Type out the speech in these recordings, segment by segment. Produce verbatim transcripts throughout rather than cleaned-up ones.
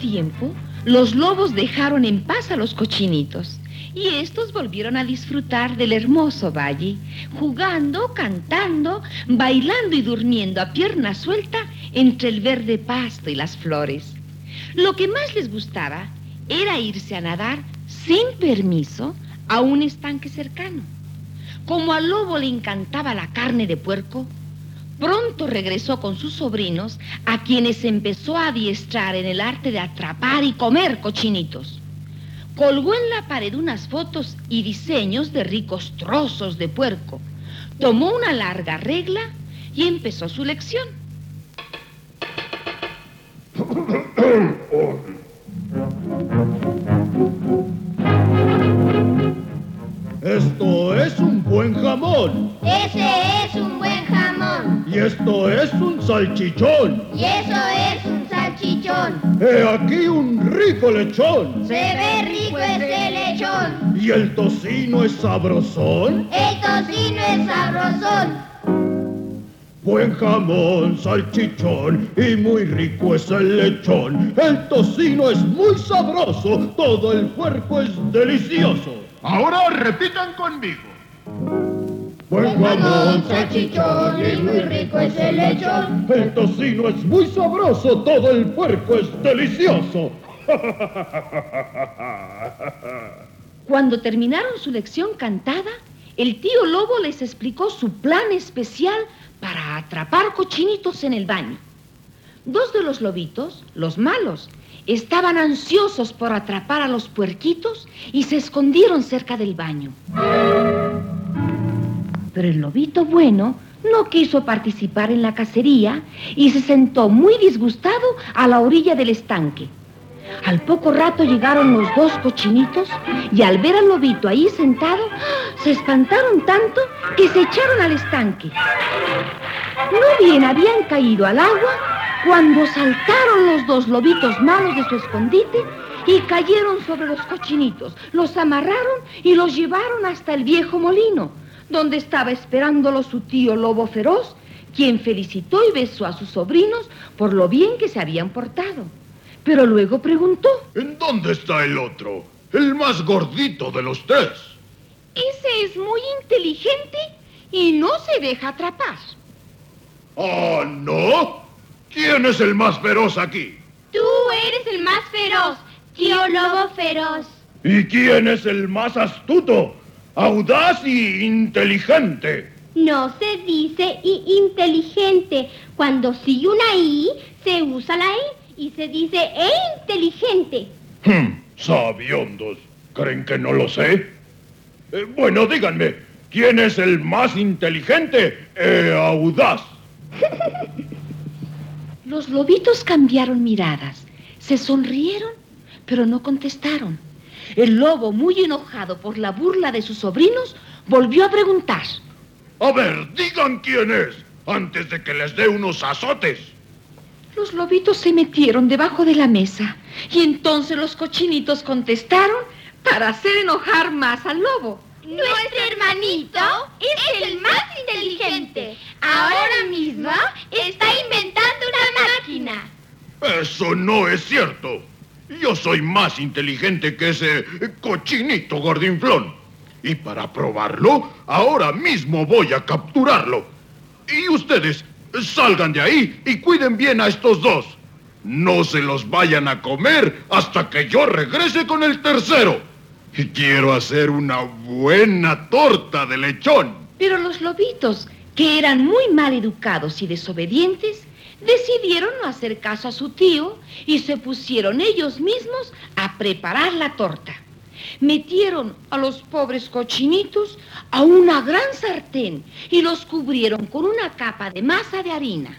tiempo, los lobos dejaron en paz a los cochinitos y estos volvieron a disfrutar del hermoso valle, jugando, cantando, bailando y durmiendo a pierna suelta entre el verde pasto y las flores. Lo que más les gustaba era irse a nadar sin permiso a un estanque cercano. Como al lobo le encantaba la carne de puerco, pronto regresó con sus sobrinos, a quienes empezó a adiestrar en el arte de atrapar y comer cochinitos. Colgó en la pared unas fotos y diseños de ricos trozos de puerco, tomó una larga regla y empezó su lección. Esto es un buen jamón. Ese es un buen jamón. Y esto es un salchichón. Y eso es un salchichón. He aquí un rico lechón. Se ve rico ese lechón. Y el tocino es sabrosón. El tocino es sabrosón. Buen jamón, salchichón y muy rico es el lechón. El tocino es muy sabroso, todo el puerco es delicioso. Ahora repitan conmigo. Buen jamón, salchichón y muy rico es el lechón. El tocino es muy sabroso, todo el puerco es delicioso. Cuando terminaron su lección cantada, el tío Lobo les explicó su plan especial para atrapar cochinitos en el baño. Dos de los lobitos, los malos, estaban ansiosos por atrapar a los puerquitos y se escondieron cerca del baño. Pero el lobito bueno no quiso participar en la cacería y se sentó muy disgustado a la orilla del estanque. Al poco rato llegaron los dos cochinitos y al ver al lobito ahí sentado, se espantaron tanto que se echaron al estanque. No bien habían caído al agua cuando saltaron los dos lobitos malos de su escondite y cayeron sobre los cochinitos, los amarraron y los llevaron hasta el viejo molino, donde estaba esperándolo su tío Lobo Feroz, quien felicitó y besó a sus sobrinos por lo bien que se habían portado. Pero luego preguntó: ¿En dónde está el otro? El más gordito de los tres. Ese es muy inteligente y no se deja atrapar. ¿Ah, no? ¿Quién es el más feroz aquí? Tú eres el más feroz, tío Lobo Feroz. ¿Y quién es el más astuto, audaz y inteligente? No se dice i inteligente. Cuando sigue una I, se usa la I y se dice e inteligente. Hmm, sabiondos. ¿Creen que no lo sé? Eh, bueno, díganme, ¿quién es el más inteligente e audaz? Los lobitos cambiaron miradas, se sonrieron, pero no contestaron. El lobo, muy enojado por la burla de sus sobrinos, volvió a preguntar: A ver, digan quién es, antes de que les dé unos azotes. Los lobitos se metieron debajo de la mesa y entonces los cochinitos contestaron para hacer enojar más al lobo. Nuestro hermanito es el más inteligente. Ahora mismo está inventando una máquina. Eso no es cierto. Yo soy más inteligente que ese cochinito gordinflón. Y para probarlo, ahora mismo voy a capturarlo. Y ustedes, salgan de ahí y cuiden bien a estos dos. No se los vayan a comer hasta que yo regrese con el tercero. Y quiero hacer una buena torta de lechón. Pero los lobitos, que eran muy mal educados y desobedientes, decidieron no hacer caso a su tío y se pusieron ellos mismos a preparar la torta. Metieron a los pobres cochinitos a una gran sartén y los cubrieron con una capa de masa de harina.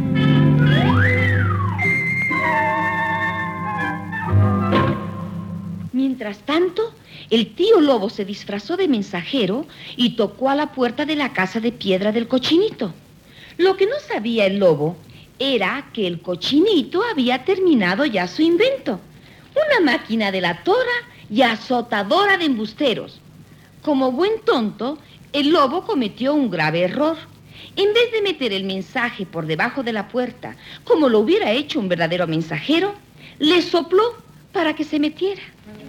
Mientras tanto, el tío Lobo se disfrazó de mensajero y tocó a la puerta de la casa de piedra del cochinito. Lo que no sabía el lobo era que el cochinito había terminado ya su invento, una máquina delatora y azotadora de embusteros. Como buen tonto, el lobo cometió un grave error. En vez de meter el mensaje por debajo de la puerta, como lo hubiera hecho un verdadero mensajero, le sopló para que se metiera.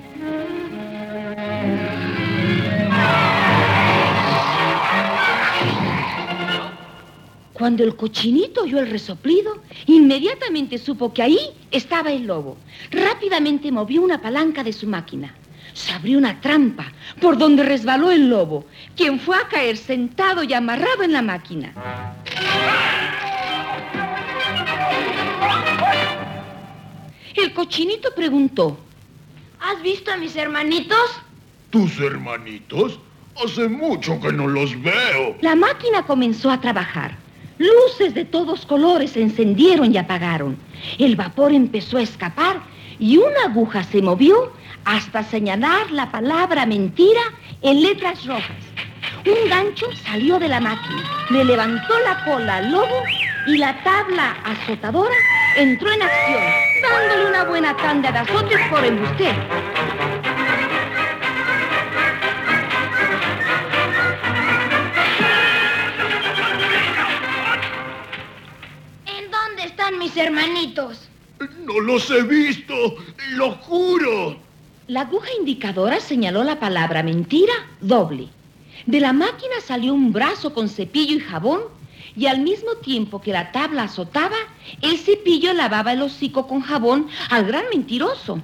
Cuando el cochinito oyó el resoplido, inmediatamente supo que ahí estaba el lobo. Rápidamente movió una palanca de su máquina. Se abrió una trampa por donde resbaló el lobo, quien fue a caer sentado y amarrado en la máquina. El cochinito preguntó: ¿Has visto a mis hermanitos? ¿Tus hermanitos? Hace mucho que no los veo. La máquina comenzó a trabajar. Luces de todos colores se encendieron y apagaron. El vapor empezó a escapar y una aguja se movió hasta señalar la palabra mentira en letras rojas. Un gancho salió de la máquina, le levantó la cola al lobo y la tabla azotadora entró en acción, dándole una buena tanda de azotes por embustero. Mis hermanitos. No los he visto, lo juro. La aguja indicadora señaló la palabra mentira doble. De la máquina salió un brazo con cepillo y jabón y al mismo tiempo que la tabla azotaba, el cepillo lavaba el hocico con jabón al gran mentiroso.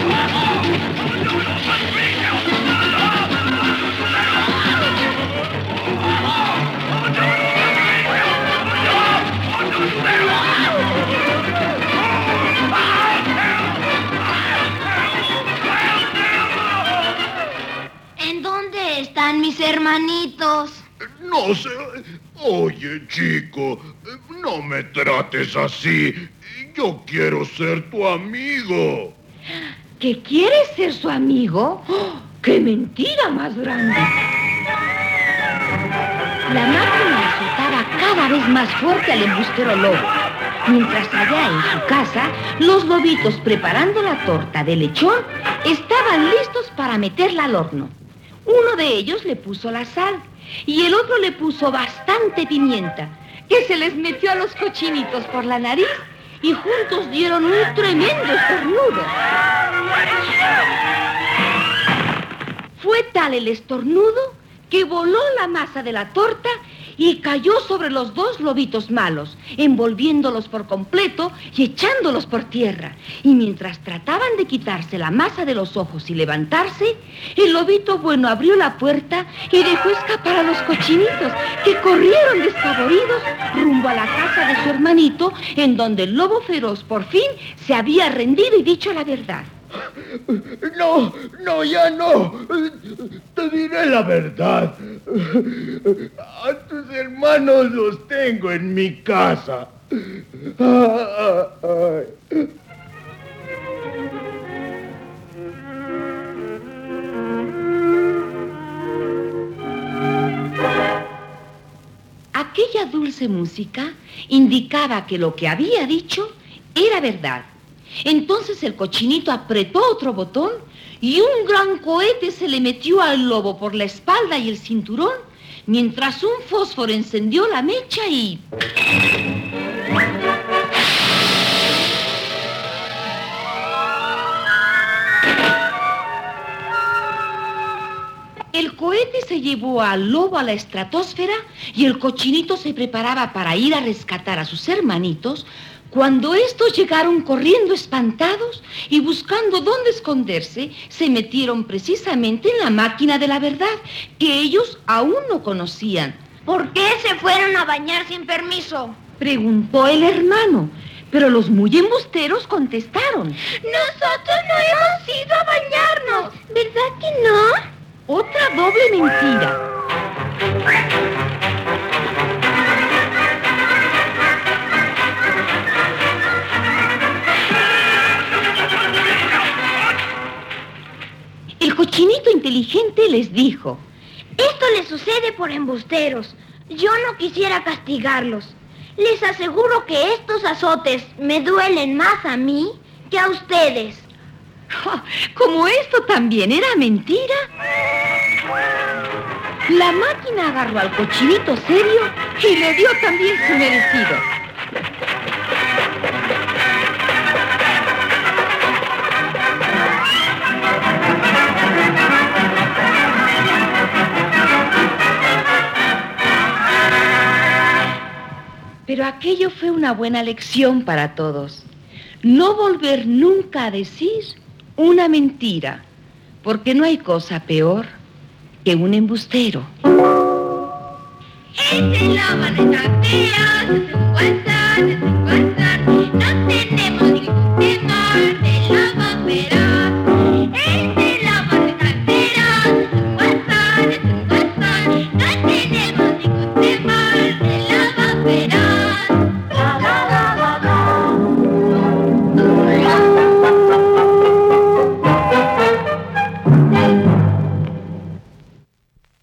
¿Están mis hermanitos? No sé. Oye, chico, no me trates así. Yo quiero ser tu amigo. ¿Que quieres ser su amigo? ¡Oh, ¡qué mentira más grande! La máquina azotaba cada vez más fuerte al embustero lobo. Mientras allá en su casa, los lobitos preparando la torta de lechón estaban listos para meterla al horno. Uno de ellos le puso la sal y el otro le puso bastante pimienta, que se les metió a los cochinitos por la nariz y juntos dieron un tremendo estornudo. Fue tal el estornudo que voló la masa de la torta y cayó sobre los dos lobitos malos, envolviéndolos por completo y echándolos por tierra. Y mientras trataban de quitarse la masa de los ojos y levantarse, el lobito bueno abrió la puerta y dejó escapar a los cochinitos, que corrieron despavoridos rumbo a la casa de su hermanito, en donde el lobo feroz por fin se había rendido y dicho la verdad. No, no, ya no. Te diré la verdad. A tus hermanos los tengo en mi casa. Aquella dulce música indicaba que lo que había dicho era verdad. Entonces el cochinito apretó otro botón y un gran cohete se le metió al lobo por la espalda y el cinturón, mientras un fósforo encendió la mecha y... El cohete se llevó al lobo a la estratosfera y el cochinito se preparaba para ir a rescatar a sus hermanitos, cuando estos llegaron corriendo espantados y buscando dónde esconderse, se metieron precisamente en la máquina de la verdad, que ellos aún no conocían. ¿Por qué se fueron a bañar sin permiso?, preguntó el hermano, pero los muy embusteros contestaron: nosotros no hemos ido a bañarnos, ¿verdad que no? Otra doble mentira. El cochinito inteligente les dijo: esto les sucede por embusteros. Yo no quisiera castigarlos. Les aseguro que estos azotes me duelen más a mí que a ustedes. Oh, como esto también era mentira, la máquina agarró al cochinito serio y le dio también su merecido. Pero aquello fue una buena lección para todos. No volver nunca a decir una mentira, porque no hay cosa peor que un embustero. Es el lobo de Tokio, se encuentra, se encuentra.